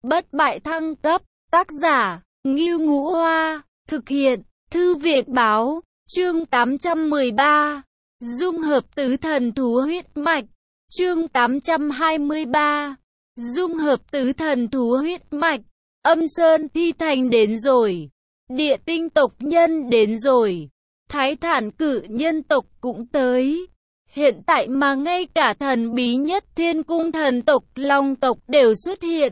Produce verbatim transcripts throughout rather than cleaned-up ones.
Bất bại thăng cấp, tác giả, Ngưu Ngũ Hoa, thực hiện, Thư viện báo, chương tám trăm mười ba, dung hợp tứ thần thú huyết mạch, chương tám trăm hai mươi ba, dung hợp tứ thần thú huyết mạch, Âm Sơn Thi Thành đến rồi, Địa Tinh tộc nhân đến rồi, Thái Thản cử nhân tộc cũng tới. Hiện tại mà ngay cả thần bí nhất Thiên Cung thần tộc, Long tộc đều xuất hiện.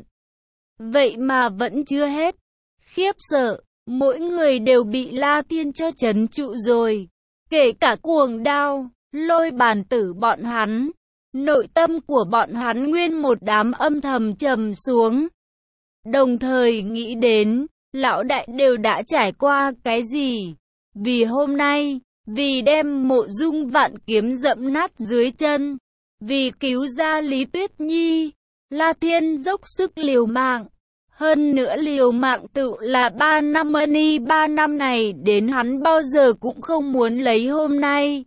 Vậy mà vẫn chưa hết. Khiếp sợ, mỗi người đều bị La Thiên cho trấn trụ rồi. Kể cả Cuồng Đao, Lôi Bàn Tử bọn hắn. Nội tâm của bọn hắn nguyên một đám âm thầm trầm xuống. Đồng thời nghĩ đến, lão đại đều đã trải qua cái gì? Vì hôm nay, vì đem Mộ Dung Vạn Kiếm dẫm nát dưới chân, vì cứu ra Lý Tuyết Nhi, La Thiên dốc sức liều mạng. Hơn nữa liều mạng tự là ba năm money, ba năm này đến hắn bao giờ cũng không muốn lấy hôm nay.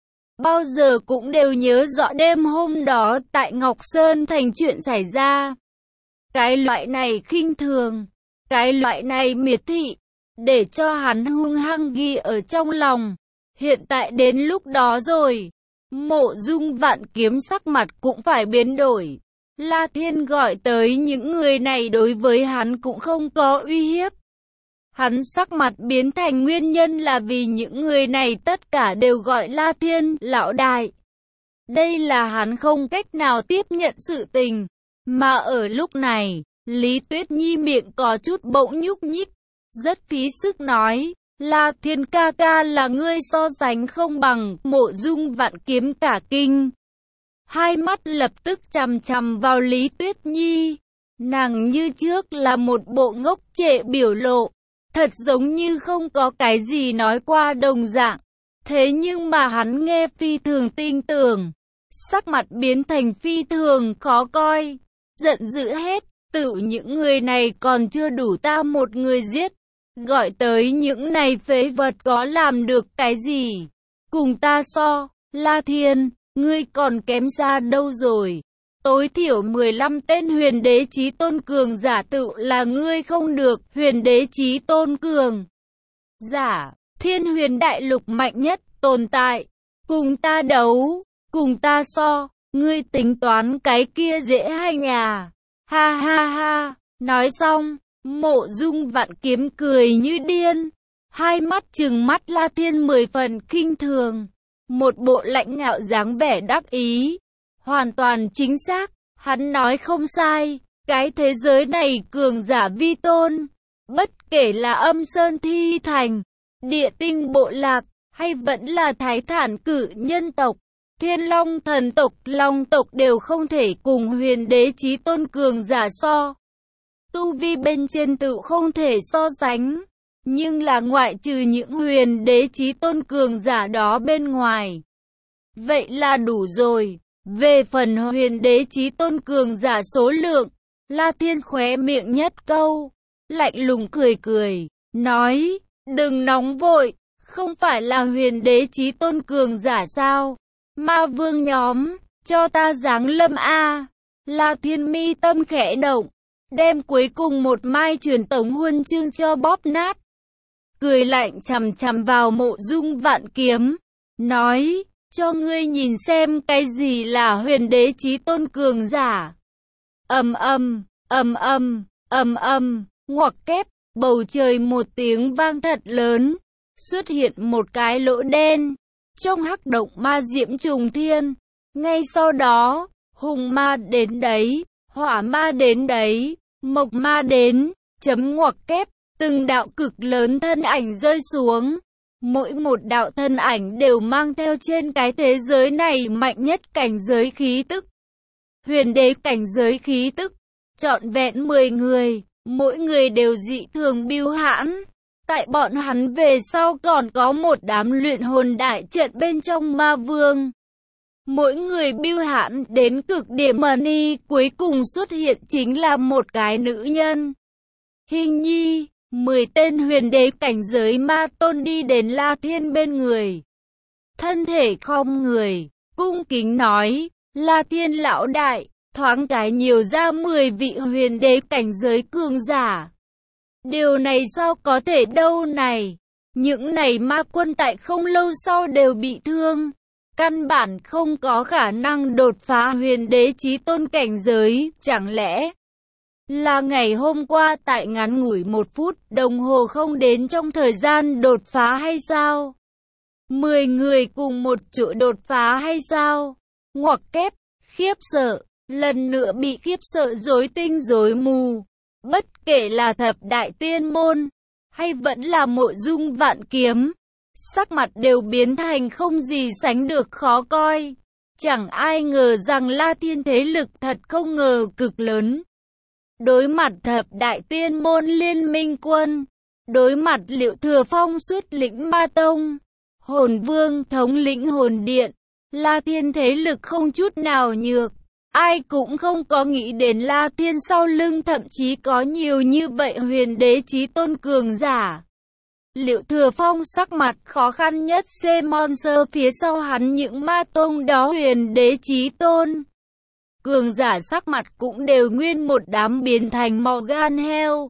Bao giờ cũng đều nhớ rõ đêm hôm đó tại Ngọc Sơn Thành chuyện xảy ra. Cái loại này khinh thường, cái loại này miệt thị, để cho hắn hung hăng ghi ở trong lòng. Hiện tại đến lúc đó rồi, Mộ Dung Vạn Kiếm sắc mặt cũng phải biến đổi. La Thiên gọi tới những người này đối với hắn cũng không có uy hiếp. Hắn sắc mặt biến thành nguyên nhân là vì những người này tất cả đều gọi La Thiên lão đại. Đây là hắn không cách nào tiếp nhận sự tình. Mà ở lúc này, Lý Tuyết Nhi miệng có chút bỗng nhúc nhích, rất phí sức nói, La Thiên ca ca là ngươi so sánh không bằng. Mộ Dung Vạn Kiếm cả kinh. Hai mắt lập tức chằm chằm vào Lý Tuyết Nhi. Nàng như trước là một bộ ngốc trệ biểu lộ, thật giống như không có cái gì nói qua đồng dạng. Thế nhưng mà hắn nghe phi thường tin tưởng, sắc mặt biến thành phi thường khó coi, giận dữ hết, tự những người này còn chưa đủ ta một người giết, gọi tới những này phế vật có làm được cái gì? Cùng ta so, La Thiên, ngươi còn kém xa đâu rồi? Tối thiểu mười lăm tên huyền đế chí tôn cường giả tự là ngươi không được. Huyền đế chí tôn cường giả, thiên huyền đại lục mạnh nhất tồn tại. Cùng ta đấu, cùng ta so, ngươi tính toán cái kia dễ hành à? Ha ha ha, nói xong, Mộ Dung Vạn Kiếm cười như điên, hai mắt trừng mắt La Thiên mười phần khinh thường, một bộ lãnh ngạo dáng vẻ đắc ý. Hoàn toàn chính xác, hắn nói không sai, cái thế giới này cường giả vi tôn, bất kể là Âm Sơn Thi Thành, Địa Tinh bộ lạc, hay vẫn là Thái Thản cử nhân tộc, Thiên Long thần tộc, Long tộc đều không thể cùng huyền đế chí tôn cường giả so. Tu vi bên trên tự không thể so sánh, nhưng là ngoại trừ những huyền đế chí tôn cường giả đó bên ngoài, vậy là đủ rồi. Về phần huyền đế chí tôn cường giả số lượng, La Thiên khóe miệng nhất câu, lạnh lùng cười cười, nói, đừng nóng vội, không phải là huyền đế chí tôn cường giả sao? Ma vương nhóm, cho ta giáng lâm a. La Thiên mi tâm khẽ động, đem cuối cùng một mai truyền tống huân chương cho bóp nát. Cười lạnh chằm chằm vào Mộ Dung Vạn Kiếm, nói, cho ngươi nhìn xem cái gì là huyền đế chí tôn cường giả. Ầm ầm, ầm ầm, ầm ầm, ngoặc kép, bầu trời một tiếng vang thật lớn, xuất hiện một cái lỗ đen, trong hắc động ma diễm trùng thiên. Ngay sau đó, hùng ma đến đấy, hỏa ma đến đấy, mộc ma đến, chấm ngoặc kép, từng đạo cực lớn thân ảnh rơi xuống. Mỗi một đạo thân ảnh đều mang theo trên cái thế giới này mạnh nhất cảnh giới khí tức. Huyền đế cảnh giới khí tức, trọn vẹn mười người, mỗi người đều dị thường bưu hãn. Tại bọn hắn về sau còn có một đám luyện hồn đại trận bên trong ma vương. Mỗi người bưu hãn đến cực điểm money, cuối cùng xuất hiện chính là một cái nữ nhân. Hình nhi. Mười tên huyền đế cảnh giới ma tôn đi đến La Thiên bên người. Thân thể khom người, cung kính nói, La Thiên lão đại, thoáng cái nhiều ra mười vị huyền đế cảnh giới cường giả. Điều này sao có thể đâu này? Những này ma quân tại không lâu sau đều bị thương. Căn bản không có khả năng đột phá huyền đế chí tôn cảnh giới, chẳng lẽ là ngày hôm qua tại ngắn ngủi một phút đồng hồ không đến trong thời gian đột phá hay sao? Mười người cùng một chỗ đột phá hay sao? Ngoặc kép, khiếp sợ, lần nữa bị khiếp sợ rối tinh rối mù. Bất kể là thập đại tiên môn, hay vẫn là Mộ Dung Vạn Kiếm, sắc mặt đều biến thành không gì sánh được khó coi. Chẳng ai ngờ rằng La Thiên thế lực thật không ngờ cực lớn. Đối mặt thập đại tiên môn liên minh quân, đối mặt Liệu Thừa Phong xuất lĩnh Ma Tông, Hồn Vương thống lĩnh Hồn Điện, La Thiên thế lực không chút nào nhược. Ai cũng không có nghĩ đến La Thiên sau lưng thậm chí có nhiều như vậy huyền đế chí tôn cường giả. Liệu Thừa Phong sắc mặt khó khăn nhất xê monster phía sau hắn những ma tông đó huyền đế chí tôn. Cường giả sắc mặt cũng đều nguyên một đám biến thành màu gan heo.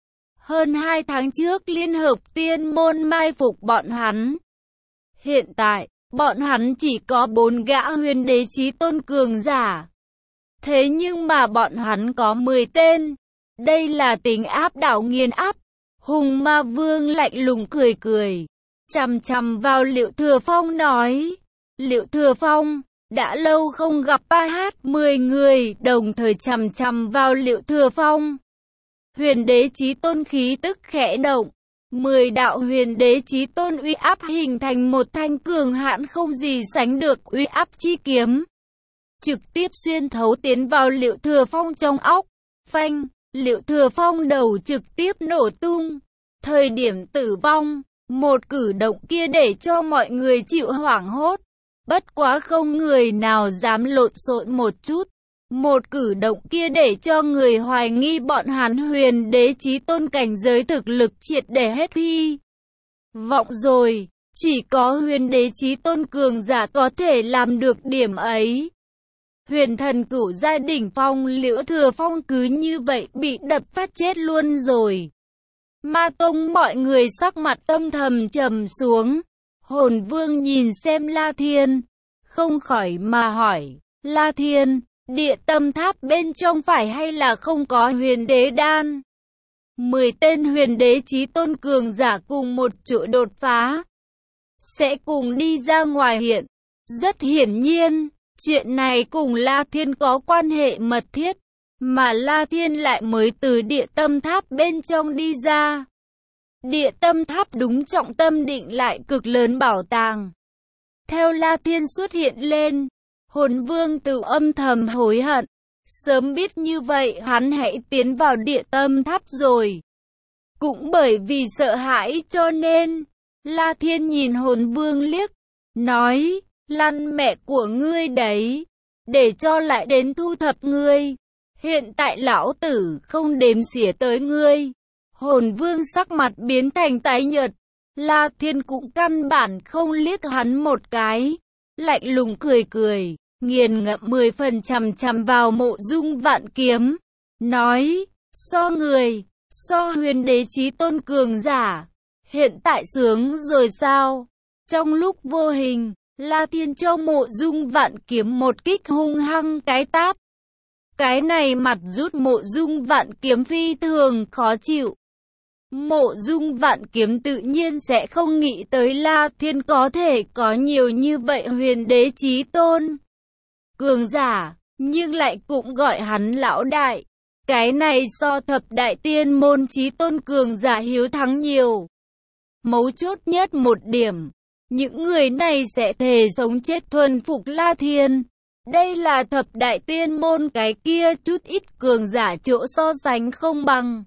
Hơn hai tháng trước liên hợp tiên môn mai phục bọn hắn. Hiện tại, bọn hắn chỉ có bốn gã huyền đế chí tôn cường giả. Thế nhưng mà bọn hắn có mười tên. Đây là tính áp đảo nghiền áp. Hùng Ma Vương lạnh lùng cười cười, chằm chằm vào Liệu Thừa Phong nói. Liệu Thừa Phong, đã lâu không gặp ba hát mười người đồng thời chằm chằm vào Liệu Thừa Phong. Huyền đế chí tôn khí tức khẽ động. Mười đạo huyền đế chí tôn uy áp hình thành một thanh cường hãn không gì sánh được uy áp chi kiếm. Trực tiếp xuyên thấu tiến vào Liệu Thừa Phong trong óc. Phanh, Liệu Thừa Phong đầu trực tiếp nổ tung. Thời điểm tử vong, một cử động kia để cho mọi người chịu hoảng hốt. Bất quá không người nào dám lộn xộn một chút. Một cử động kia để cho người hoài nghi bọn hắn huyền đế chí tôn cảnh giới thực lực triệt để hết hy vọng rồi. Chỉ có huyền đế chí tôn cường giả có thể làm được điểm ấy. Huyền thần cửu gia đỉnh phong Liễu Thừa Phong cứ như vậy bị đập phát chết luôn rồi. Ma tông mọi người sắc mặt âm thầm trầm xuống. Hồn Vương nhìn xem La Thiên, không khỏi mà hỏi, La Thiên, địa tâm tháp bên trong phải hay là không có huyền đế đan? Mười tên huyền đế chí tôn cường giả cùng một chỗ đột phá, sẽ cùng đi ra ngoài hiện. Rất hiển nhiên, chuyện này cùng La Thiên có quan hệ mật thiết, mà La Thiên lại mới từ địa tâm tháp bên trong đi ra. Địa tâm tháp đúng trọng tâm định lại cực lớn bảo tàng. Theo La Thiên xuất hiện lên, Hồn Vương tự âm thầm hối hận. Sớm biết như vậy hắn hãy tiến vào địa tâm tháp rồi. Cũng bởi vì sợ hãi cho nên, La Thiên nhìn Hồn Vương liếc, nói, lăn mẹ của ngươi đấy, để cho lại đến thu thập ngươi. Hiện tại lão tử không đếm xỉa tới ngươi. Hồn Vương sắc mặt biến thành tái nhợt. La Thiên cũng căn bản không liếc hắn một cái, lạnh lùng cười cười, nghiền ngẫm mười phần chằm chằm vào Mộ Dung Vạn Kiếm, nói, so người, so huyền đế chí tôn cường giả, hiện tại sướng rồi sao? Trong lúc vô hình, La Thiên cho Mộ Dung Vạn Kiếm một kích hung hăng cái tát. Cái này mặt rút Mộ Dung Vạn Kiếm phi thường khó chịu. Mộ Dung Vạn Kiếm tự nhiên sẽ không nghĩ tới La Thiên có thể có nhiều như vậy huyền đế chí tôn cường giả, nhưng lại cũng gọi hắn lão đại. Cái này so thập đại tiên môn chí tôn cường giả hiếu thắng nhiều. Mấu chốt nhất một điểm, những người này sẽ thề sống chết thuần phục La Thiên. Đây là thập đại tiên môn, cái kia chút ít cường giả chỗ so sánh không bằng.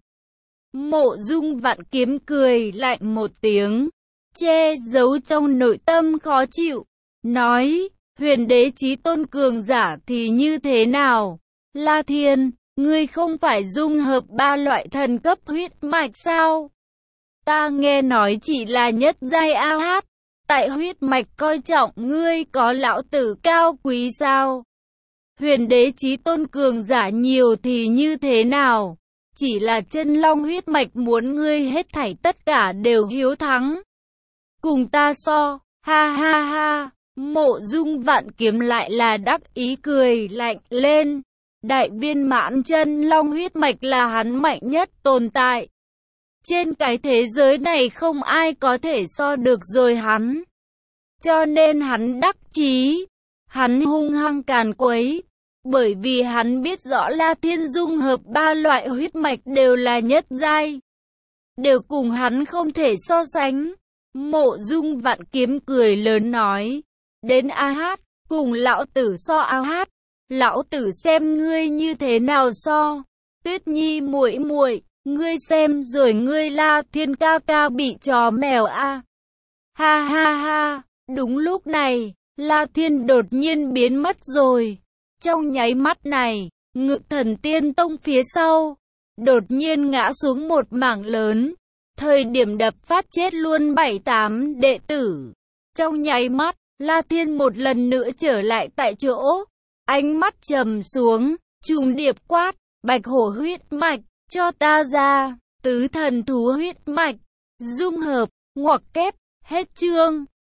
Mộ Dung Vạn Kiếm cười lạnh một tiếng, che giấu trong nội tâm khó chịu, nói, huyền đế chí tôn cường giả thì như thế nào? La Thiên, ngươi không phải dung hợp ba loại thần cấp huyết mạch sao? Ta nghe nói chỉ là nhất giai a hát, tại huyết mạch coi trọng ngươi có lão tử cao quý sao? Huyền đế chí tôn cường giả nhiều thì như thế nào? Chỉ là chân long huyết mạch muốn ngươi hết thảy tất cả đều hiếu thắng. Cùng ta so, ha ha ha, Mộ Dung Vạn Kiếm lại là đắc ý cười lạnh lên. Đại viên mãn chân long huyết mạch là hắn mạnh nhất tồn tại. Trên cái thế giới này không ai có thể so được rồi hắn. Cho nên hắn đắc chí, hắn hung hăng càn quấy. Bởi vì hắn biết rõ La Thiên dung hợp ba loại huyết mạch đều là nhất giai. Đều cùng hắn không thể so sánh. Mộ Dung Vạn Kiếm cười lớn nói. Đến a hát, cùng lão tử so a hát. Lão tử xem ngươi như thế nào so. Tuyết Nhi muội muội, ngươi xem rồi ngươi La Thiên ca ca bị chó mèo a. Ha ha ha, đúng lúc này, La Thiên đột nhiên biến mất rồi. Trong nháy mắt này, Ngự Thần Tiên Tông phía sau, đột nhiên ngã xuống một mảng lớn. Thời điểm đập phát chết luôn bảy tám đệ tử. Trong nháy mắt, La Thiên một lần nữa trở lại tại chỗ. Ánh mắt trầm xuống, trùng điệp quát, bạch hổ huyết mạch, cho ta ra, tứ thần thú huyết mạch, dung hợp, ngoặc kép, hết chương.